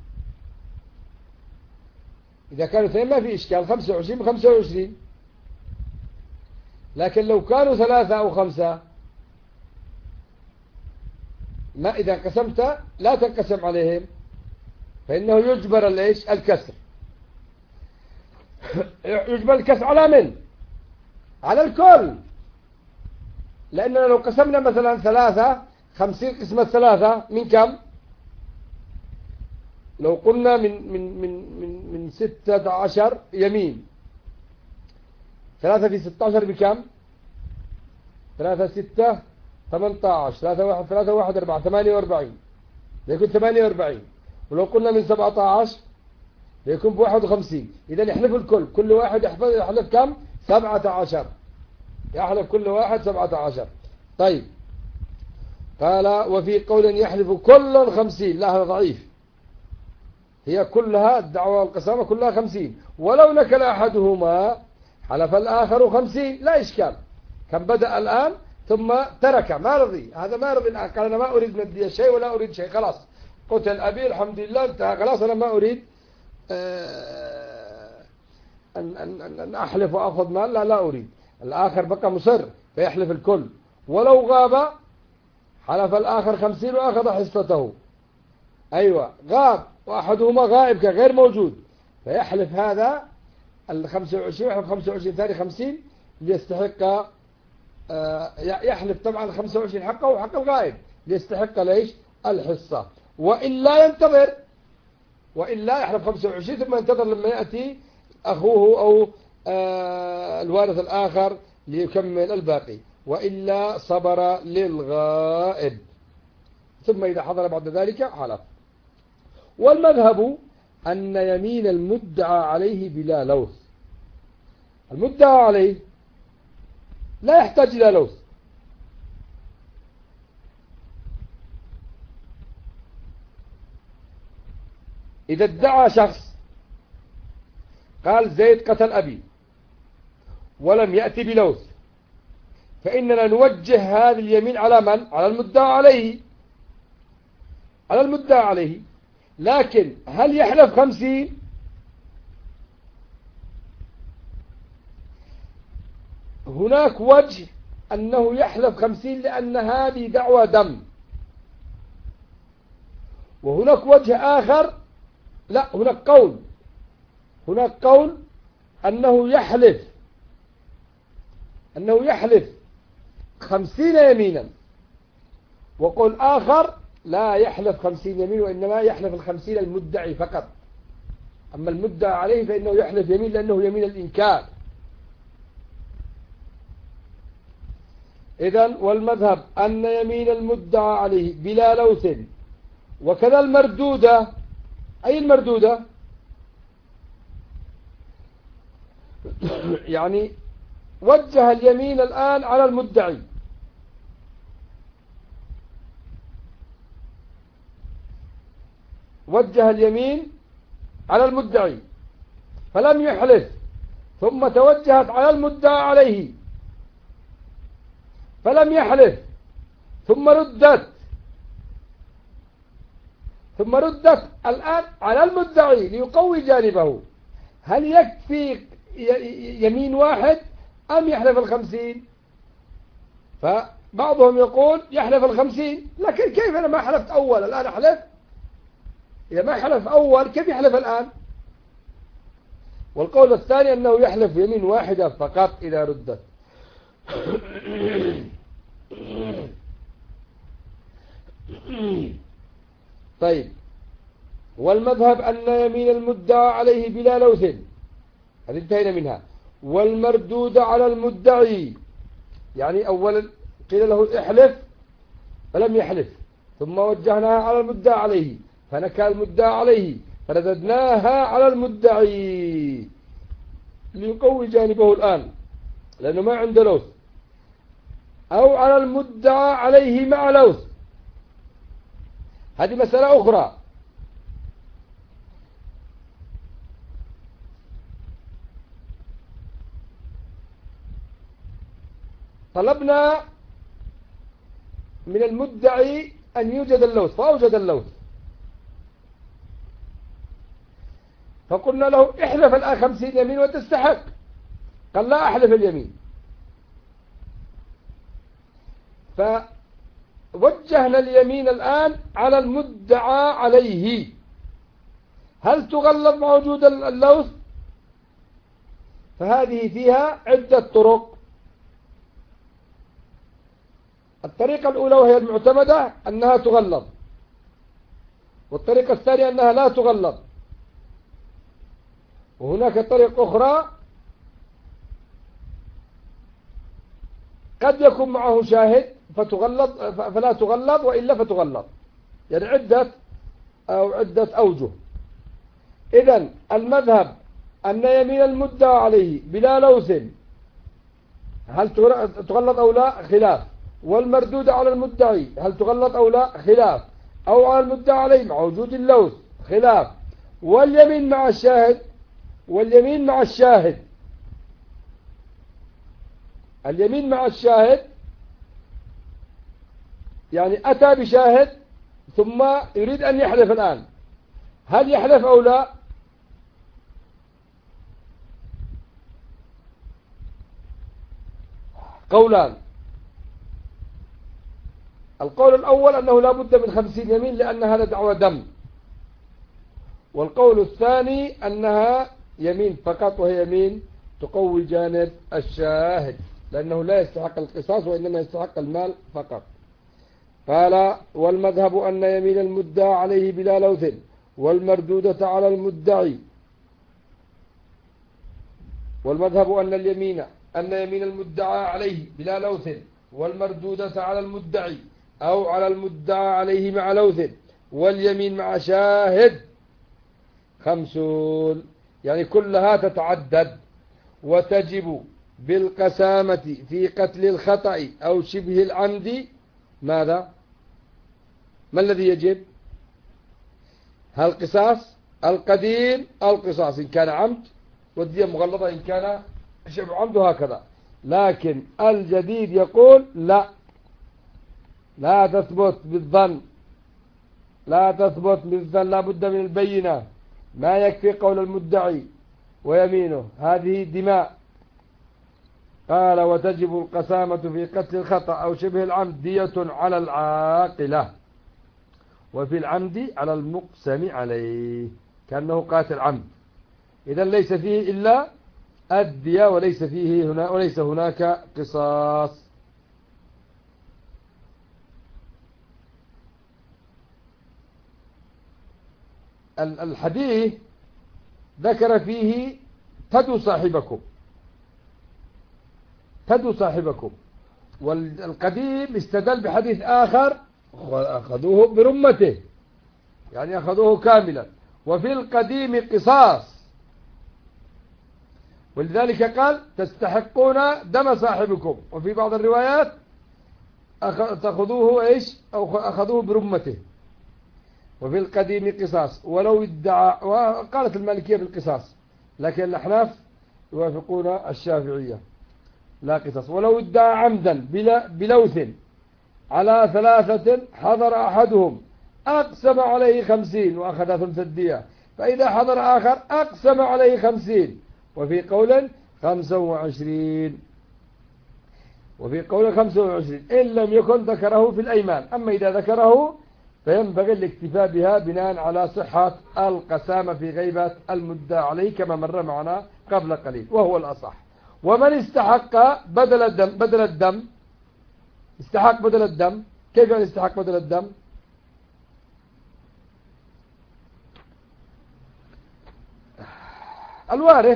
إذا كانوا 2 ما في إشكال، 25 ب25. لكن لو كانوا 3 أو 5 ما إذا قسمت لا تنقسم عليهم، فإنه يجبر الكسر. يجبر الكسر على من؟ على الكل. لأننا لو قسمنا مثلا 3 50 قسمة 3 من كم؟ لو قلنا من 16 يمين، 3 في 16 بكم؟ 3 6 18، 3 1 4 48، يكون 48. ولو قلنا من 17 يكون ب51. إذا يحلف الكل، كل واحد يحلف كم؟ 17، يحلف كل واحد 17. طيب قال وفي قول يحلف كل 50، لا هذا ضعيف، هي كلها الدعوة والقسامة كلها 50. ولو نكل أحدهما حلف الآخر 50 لا إشكال. كم بدأ الآن؟ ثم ترك، ما رضي، هذا ما رضي، قال أنا ما أريد من الدية شيء ولا أريد شيء، خلاص قتل أبي الحمد لله انتهى، خلاص أنا ما أريد أن أحلف وأخذ مال، لا أريد. الآخر بقى مصر فيحلف الكل، ولو غاب حلف الآخر 50 وأخذ حصته. أيوة، غاب وأحدهما غائب كغير موجود، فيحلف هذا 25 ويحلف 25 ثاني 50 ليستحق، يحلف طبعا 25 حقه وحق الغائب ليستحق ليش الحصة، وإلا ينتظر، وإلا يحلف 25 ثم ينتظر لما يأتي أخوه أو الوارث الآخر ليكمل الباقي، وإلا صبر للغائب، ثم إذا حضر بعد ذلك حلف. والمذهب أن يمين المدعى عليه بلا لوث، المدعى عليه لا يحتاج إلى لوث، إذا ادعى شخص قال زيد قتل أبي ولم يأتي بلوث، فإننا نوجه هذه اليمين على من؟ على المدعى عليه، على المدعى عليه. لكن هل يحلف 50؟ هناك وجه أنه يحلف 50 لأن هذه دعوى دم، وهناك وجه آخر لا، هناك قول أنه يحلف 50 يمينا، وقول آخر لا يحلف 50 يمين وإنما يحلف 50 المدعي فقط، أما المدعى عليه فإنه يحلف يمين لأنه يمين الإنكار. إذن والمذهب أن يمين المدعى عليه بلا لوث، وكذا المردودة. أي المردودة؟ يعني وجه اليمين الآن على المدعي، وجه اليمين على المدعي فلم يحلف، ثم توجهت على المدعى عليه فلم يحلف، ثم ردت الآن على المدعي ليقوي جانبه. هل يكفي يمين واحد أم يحلف 50؟ فبعضهم يقول يحلف 50، لكن كيف أنا ما حلفت أول الآن أحلف؟ إذا ما حلف أول كيف يحلف الآن؟ والقول الثاني أنه يحلف يمين واحدة فقط إذا ردت. طيب، والمذهب أن يمين المدعى عليه بلا لوث، هذه انتهينا منها. والمردود على المدعي، يعني أولا قيل له احلف فلم يحلف، ثم وجهناها على المدعى عليه فنكى المدعى عليه فرددناها على المدعي ليقوي جانبه الآن لأنه ما عنده لوث، أو على المدعى عليه مع لوث، هذه مسألة أخرى. طلبنا من المدعي أن يوجد اللوث فأوجد اللوث، فقلنا له احلف الآن 50 يمين وتستحق، قال لا أحلف اليمين، فوجهنا اليمين الآن على المدعى عليه. هل تغلظ مع وجود اللوث؟ فهذه فيها عدة طرق. الطريقة الأولى وهي المعتمدة أنها تغلظ، والطريقة الثانية أنها لا تغلظ، وهناك طريقة أخرى قد يكون معه شاهد فلا تغلظ، وإلا فتغلظ، يعني عدة أوجه. إذن المذهب أن يمين المدعى عليه بلا لوث هل تغلظ أو لا؟ خلاف. والمردود على المدعي هل تغلظ أو لا؟ خلاف. أو على المدعى عليه مع وجود اللوث؟ خلاف. واليمين مع الشاهد، واليمين مع الشاهد، اليمين مع الشاهد يعني أتى بشاهد ثم يريد أن يحلف الآن، هل يحلف أو لا؟ قولان. القول الأول أنه لا بد من 50 يمين لأن هذا دعوى دم، والقول الثاني أنها يمين فقط، وهي يمين تقوي جانب الشاهد لأنه لا يستحق القصاص وإنما يستحق المال فقط. قال والمذهب أن يمين المدعى عليه بلا لوث والمردودة على المدعي، والمذهب أن يمين المدعى عليه بلا لوث والمردودة على المدعي أو على المدعى عليه مع لوث واليمين مع شاهد 50، يعني كلها تتعدد وتجب بالقسامة في قتل الخطأ أو شبه العمد. ماذا؟ ما الذي يجب؟ هل القصاص القديم القصاص إن كان عمد، والدية مغلظة إن كان شبه عمد، هكذا. لكن الجديد يقول لا تثبت بالظن، لا بد من البينة، ما يكفي قول المدعي ويمينه، هذه دماء. قال وتجب القسامة في قتل الخطأ أو شبه العمد دية على العاقلة، وفي العمد على المقسم عليه كأنه قاتل عمد، إذن ليس فيه إلا الدية وليس هناك قصاص. الحديث ذكر فيه تدوا صاحبكم، والقديم استدل بحديث آخر أخذوه برمته، يعني أخذوه كاملا، وفي القديم قصاص، ولذلك قال تستحقون دم صاحبكم، وفي بعض الروايات تأخذوه إيش أو أخذوه برمته، وفي القديم قصاص ولو ادعى، وقالت المالكية بالقصاص، لكن الأحناف يوافقون الشافعية لا قصاص. ولو ادعى عمدا بلوث على 3 حضر أحدهم أقسم عليه 50 وأخذ ثلث الدية، فإذا حضر آخر أقسم عليه 50، وفي قول 25، إن لم يكن ذكره في الأيمان. أما إذا ذكره فينبغي الاكتفاء بها بناء على صحة القسامة في غيبة المدعى عليه كما مر معنا قبل قليل، وهو الأصح. ومن استحق بدل الدم استحق بدل الدم، كيف يعني استحق بدل الدم؟ الوارث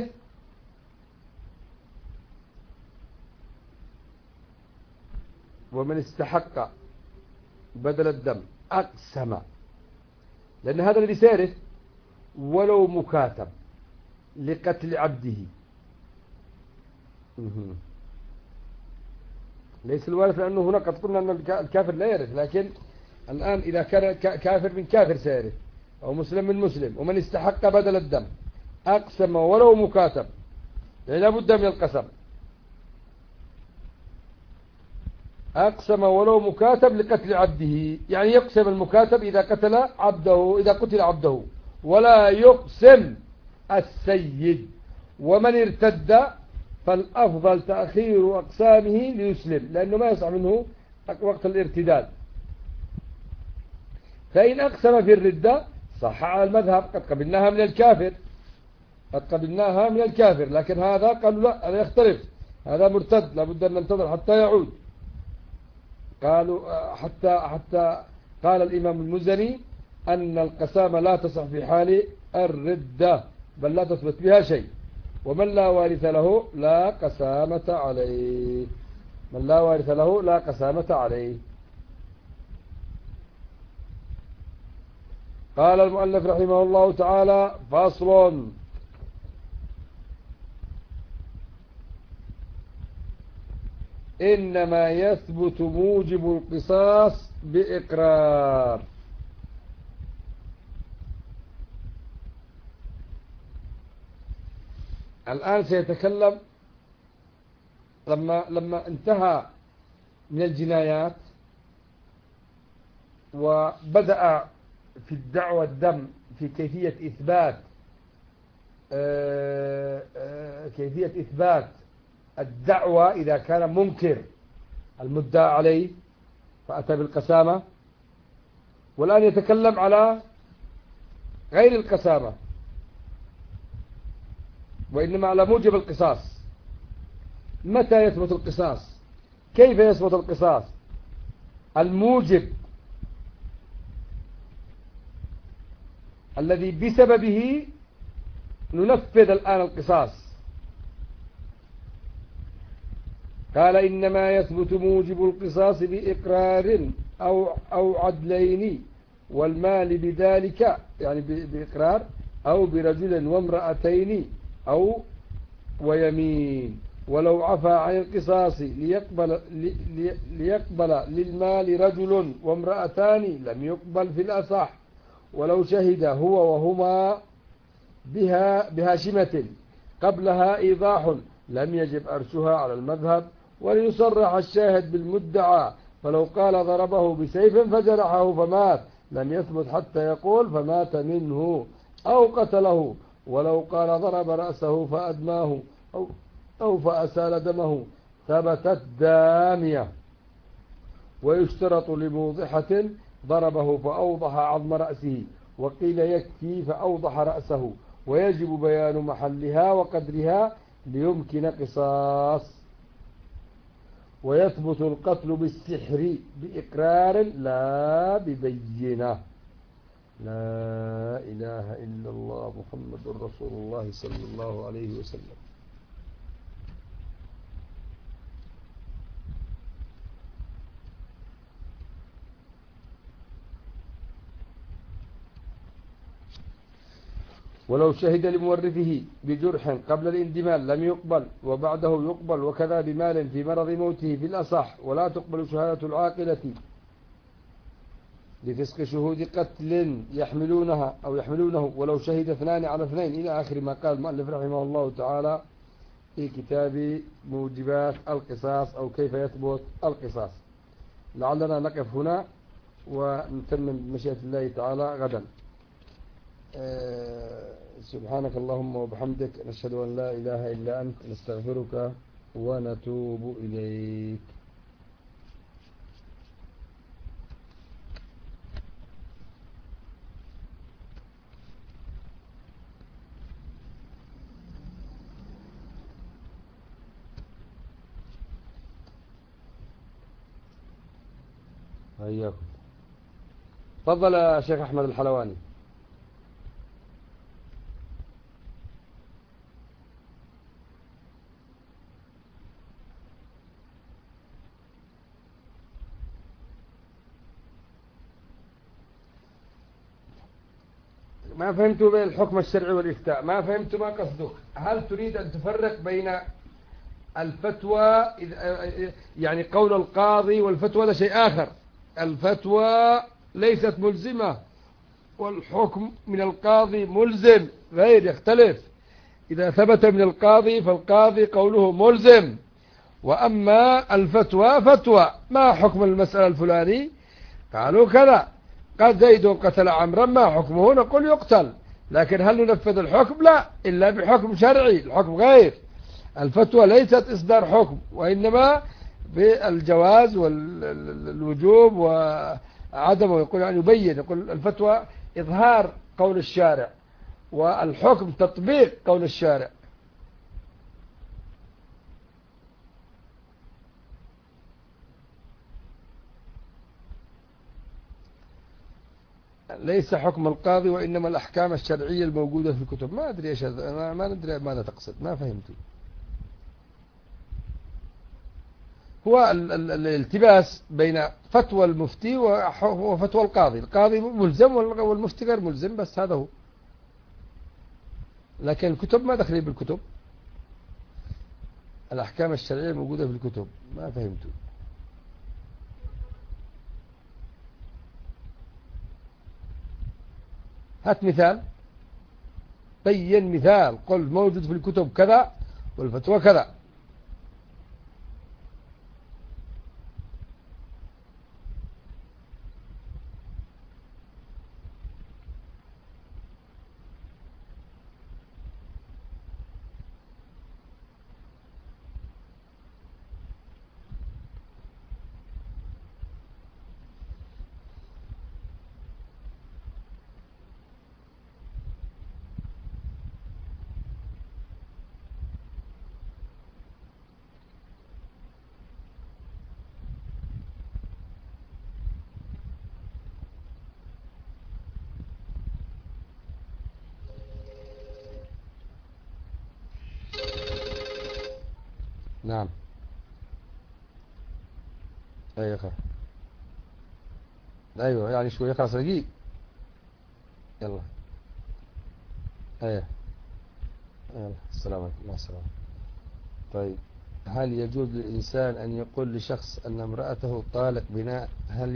ومن استحق بدل الدم أقسم، لأن هذا الذي سيرث ولو مكاتب لقتل عبده، ليس الوارث، لأنه هنا قد قلنا أن الكافر لا يرث، لكن الآن إذا كان كافر من كافر سيرث أو مسلم من مسلم. ومن استحق بدل الدم أقسم ولو مكاتب، يعني لا بد من القسم، أقسم ولو مكاتب لقتل عبده، يعني يقسم المكاتب إذا قتل عبده، ولا يقسم السيد. ومن ارتد فالأفضل تأخير أقسامه ليسلم، لأنه ما يصح منه وقت الارتداد. فإن أقسم في الردة صح على المذهب، قد قبلناها من الكافر، لكن هذا قالوا لا، هذا يختلف، هذا مرتد لابد أن ننتظر حتى يعود. قالوا حتى قال الإمام المزني أن القسامة لا تصح في حال الردة، بل لا تثبت بها شيء. ومن لا وارث له لا قسامة عليه. قال المؤلف رحمه الله تعالى فصل: إنما يثبت موجب القصاص بإقرار. الآن سيتكلم لما انتهى من الجنايات وبدأ في الدعوة الدم في كيفية إثبات الدعوة إذا كان منكر المدعى عليه فأتى بالقسامة، والآن يتكلم على غير القسامة وإنما على موجب القصاص. متى يثبت القصاص؟ كيف يثبت القصاص؟ الموجب الذي بسببه ننفذ الآن القصاص. قال إنما يثبت موجب القصاص بإقرار أو عدلين والمال بذلك، يعني بإقرار، أو برجل وامرأتين أو ويمين. ولو عفى عن القصاص ليقبل للمال رجل وامرأتان لم يقبل في الأصح. ولو شهد هو وهما بهاشمة قبلها إيضاح لم يجب أرشها على المذهب. وليصرح الشاهد بالمدعى، فلو قال ضربه بسيف فجرحه فمات لم يثبت حتى يقول فمات منه أو قتله. ولو قال ضرب رأسه فأدماه أو فأسال دمه ثبتت دامية. ويشترط لموضحة ضربه فأوضح عظم رأسه، وقيل يكفي فأوضح رأسه، ويجب بيان محلها وقدرها ليمكن قصاص. ويثبت القتل بالسحر بإقرار لا ببينة. لا إله إلا الله محمد رسول الله صلى الله عليه وسلم. ولو شهد لمورثه بجرح قبل الاندمال لم يقبل، وبعده يقبل، وكذا بمال في مرض موته في الأصح. ولا تقبل شهادة العاقلة لفسق شهود قتل يحملونه ولو شهد 2 على 2، إلى آخر ما قال المؤلف رحمه الله تعالى في كتاب موجبات القصاص أو كيف يثبت القصاص. لعلنا نقف هنا ونتمم بمشيئة الله تعالى غدا. سبحانك اللهم وبحمدك، نشهد أن لا إله إلا أنت، نستغفرك ونتوب إليك. حياكم. تفضل يا شيخ أحمد الحلواني. ما فهمت بين الحكم الشرعي والإفتاء، ما فهمت ما قصدك. هل تريد أن تفرق بين الفتوى يعني قول القاضي والفتوى ده شيء آخر؟ الفتوى ليست ملزمة والحكم من القاضي ملزم، غير يختلف. إذا ثبت من القاضي فالقاضي قوله ملزم، وأما الفتوى فتوى. ما حكم المسألة الفلاني؟ قالوا كذا. قال زيد قتل عمرا، ما حكمه؟ نقول يقتل. لكن هل ننفذ الحكم؟ لا، إلا بحكم شرعي، الحكم غير. الفتوى ليست إصدار حكم، وإنما بالجواز والوجوب وعدمه. يقول يعني يبين، يقول الفتوى إظهار قول الشارع والحكم تطبيق قول الشارع. ليس حكم القاضي وإنما الأحكام الشرعية الموجودة في الكتب. ما أدري إيش هذا، ما ندري ماذا تقصد، ما فهمت. هو الالتباس بين فتوى المفتي وفتوى القاضي. القاضي ملزم والمفتي غير ملزم، بس هذا هو. لكن الكتب ما دخلين بالكتب، الأحكام الشرعية الموجودة في الكتب. ما فهمت. هات مثال، بين مثال، قل موجود في الكتب كذا والفتوى كذا. نعم. أيوة يعني شوية خلاص دقيق. يلا. أيوة. يلا السلام عليكم. مع السلامة. طيب، هل يجوز للإنسان أن يقول لشخص أن امرأته طالق بناء هل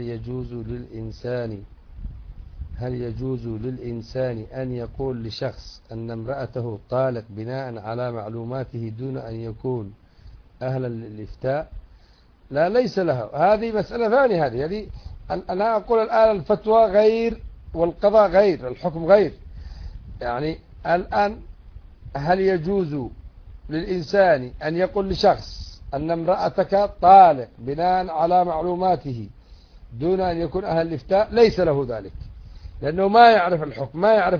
يجوز للإنسان أن يقول لشخص أن امرأته طالق بناء على معلوماته دون أن يكون أهلا للإفتاء؟ لا، ليس له. هذه مسألة ثانية. هذه أنا أقول الآن الفتوى غير والقضاء غير، الحكم غير. يعني الآن هل يجوز للإنسان أن يقول لشخص أن امرأتك طالق بناء على معلوماته دون أن يكون أهل الإفتاء؟ ليس له ذلك، لأنه ما يعرف الحكم، ما يعرف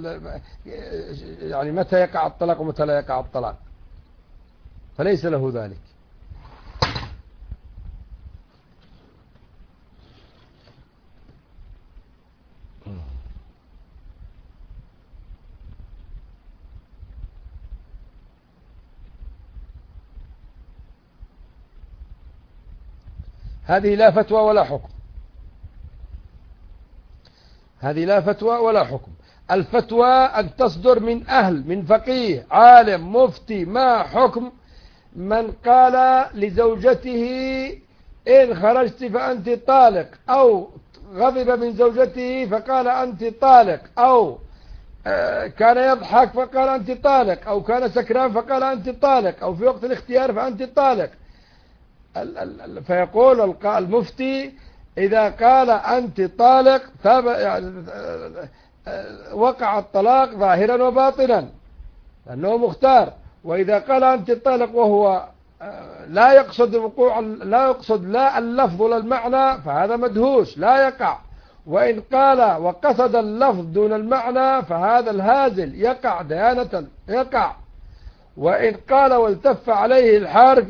يعني متى يقع الطلاق ومتى لا يقع الطلاق، فليس له ذلك. هذه لا فتوى ولا حكم. هذه لا فتوى ولا حكم. الفتوى أن تصدر من فقيه عالم مفتي. ما حكم من قال لزوجته إن خرجت فأنت طالق، أو غضب من زوجته فقال أنت طالق، أو كان يضحك فقال أنت طالق، أو كان سكران فقال أنت طالق، أو في وقت الاختيار فأنت طالق. فيقول المفتي إذا قال أنت طالق وقع الطلاق ظاهرا وباطنا لأنه مختار. وإذا قال أنت طالق وهو لا يقصد لا اللفظ ولا المعنى فهذا مدهوش لا يقع. وإن قال وقصد اللفظ دون المعنى فهذا الهازل يقع ديانة يقع. وإن قال والتف عليه الحارف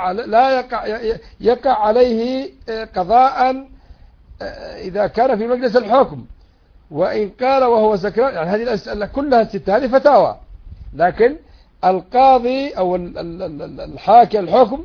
يقع عليه قضاء إذا كان في مجلس الحكم. وإن قال وهو سكران، يعني هذه الأسئلة كلها الستة هذه فتاوى. لكن القاضي أو الحاكم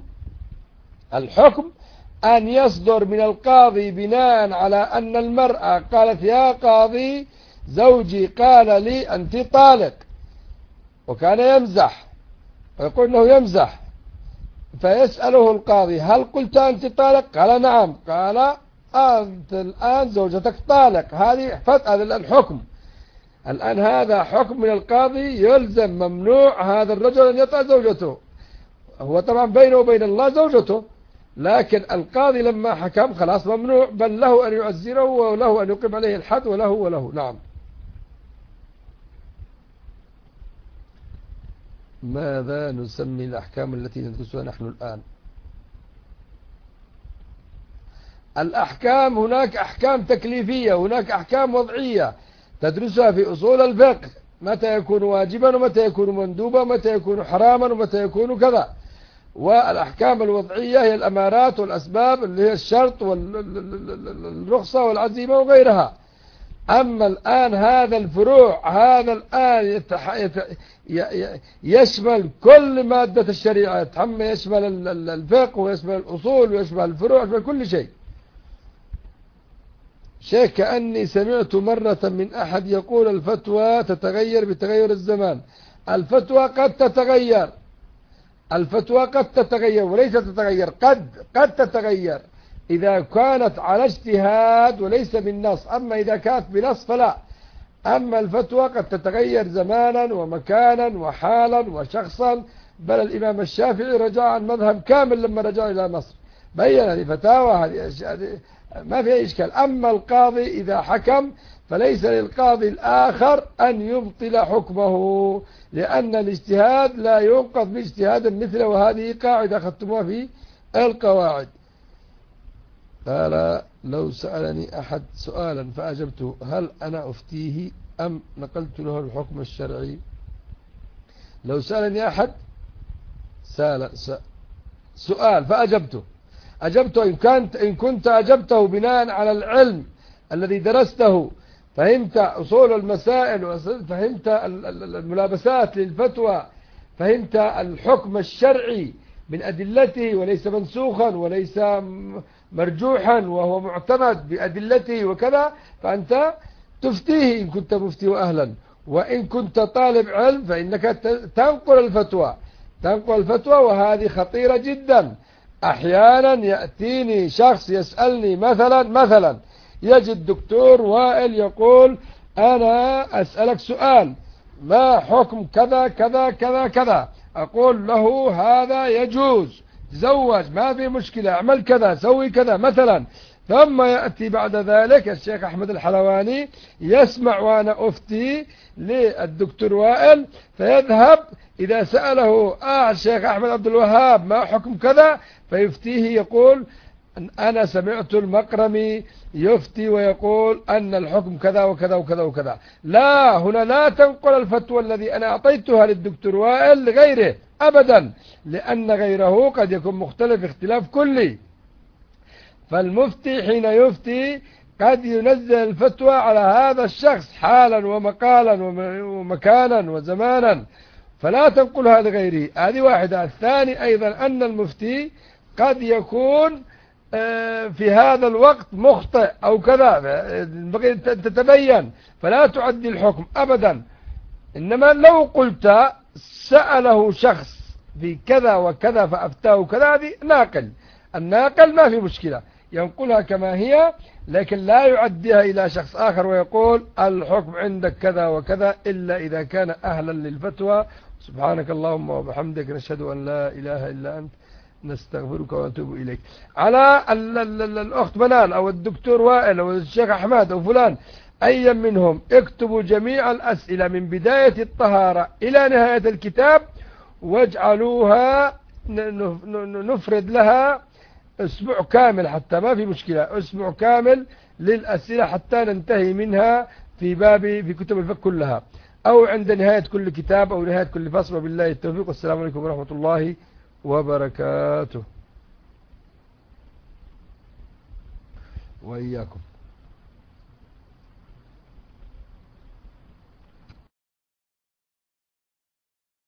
الحكم أن يصدر من القاضي بناء على أن المرأة قالت يا قاضي زوجي قال لي أنت طالق، وكان يمزح ويقول أنه يمزح، فيسأله القاضي هل قلت أنت طالق؟ قال نعم. قال أنت الآن زوجتك طالق. هذا الحكم الآن، هذا حكم من القاضي يلزم ممنوع هذا الرجل أن يطأ زوجته. هو طبعا بينه وبين الله زوجته، لكن القاضي لما حكم خلاص ممنوع، بل له أن يعزره وله أن يقيم عليه الحد وله. نعم. ماذا نسمي الأحكام التي ندرسها نحن الآن؟ الأحكام هناك أحكام تكليفية، هناك أحكام وضعية تدرسها في أصول الفقه، متى يكون واجبا ومتى يكون مندوبا ومتى يكون حراما ومتى يكون كذا. والأحكام الوضعية هي الأمارات والأسباب اللي هي الشرط والرخصة والعزيمة وغيرها. أما الآن هذا الفروع، هذا الآن يشمل كل مادة الشريعة، يشمل الفقه ويشمل الأصول ويشمل الفروع ويشمل كل شيء. كأني سمعت مرة من أحد يقول الفتوى تتغير بتغير الزمان. الفتوى قد تتغير وليس تتغير، قد تتغير إذا كانت على اجتهاد وليس بالنص. أما إذا كانت بنص فلا. أما الفتوى قد تتغير زمانا ومكانا وحالا وشخصا، بل الإمام الشافعي رجع عن مذهب كامل لما رجع إلى مصر، بيّن هذه فتاوى، هذه ما فيها إشكال. أما القاضي إذا حكم فليس للقاضي الآخر أن يبطل حكمه، لأن الاجتهاد لا ينقض باجتهاد مثله، وهذه قاعدة أخذتموها في القواعد. قال لو سألني أحد سؤالا فأجبته هل أنا أفتيه أم نقلت له الحكم الشرعي؟ لو سألني أحد سؤال فأجبته إن كنت أجبته بناء على العلم الذي درسته، فهمت أصول المسائل، فهمت الملابسات للفتوى، فهمت الحكم الشرعي من أدلته وليس منسوخا وليس مرجوحا وهو معتمد بأدلته وكذا، فأنت تفتيه إن كنت مفتي أهلا. وإن كنت طالب علم فإنك تنقل الفتوى، وهذه خطيرة جدا. أحيانا يأتيني شخص يسألني مثلا يجد دكتور وائل يقول أنا أسألك سؤال، ما حكم كذا كذا كذا كذا؟ أقول له هذا يجوز، تزوج ما في مشكلة، اعمل كذا، سوي كذا مثلا. ثم يأتي بعد ذلك الشيخ أحمد الحلواني يسمع وأنا أفتي للدكتور وائل، فيذهب إذا سأله الشيخ أحمد عبد الوهاب ما حكم كذا، فيفتيه يقول أنا سمعت المقرمي يفتي ويقول أن الحكم كذا وكذا وكذا وكذا. لا، هنا لا تنقل الفتوى الذي أنا أعطيتها للدكتور وائل لغيره أبدا، لأن غيره قد يكون مختلف اختلاف كلي. فالمفتي حين يفتي قد ينزل الفتوى على هذا الشخص حالا ومقالا ومكانا وزمانا، فلا تنقلها لغيره. هذه واحدة. الثاني أيضا أن المفتي قد يكون في هذا الوقت مخطئ أو كذا، ينبغي تتبين، فلا تعدي الحكم أبدا. إنما لو قلت سأله شخص في كذا وكذا فأفتاه كذا، هذه الناقل ما في مشكلة، ينقلها كما هي، لكن لا يعديها إلى شخص آخر ويقول الحكم عندك كذا وكذا، إلا إذا كان أهلا للفتوى. سبحانك اللهم وبحمدك، نشهد أن لا إله إلا أنت، نستغفرك ونتوب إليك. على الأخت منال أو الدكتور وائل أو الشيخ أحمد أو فلان أي منهم، اكتبوا جميع الأسئلة من بداية الطهارة إلى نهاية الكتاب، واجعلوها نفرد لها أسبوع كامل، حتى ما في مشكلة، أسبوع كامل للأسئلة حتى ننتهي منها في كتب الفقه كلها، أو عند نهاية كل كتاب أو نهاية كل فصل. وبالله التوفيق، والسلام عليكم ورحمة الله وبركاته. وإياكم.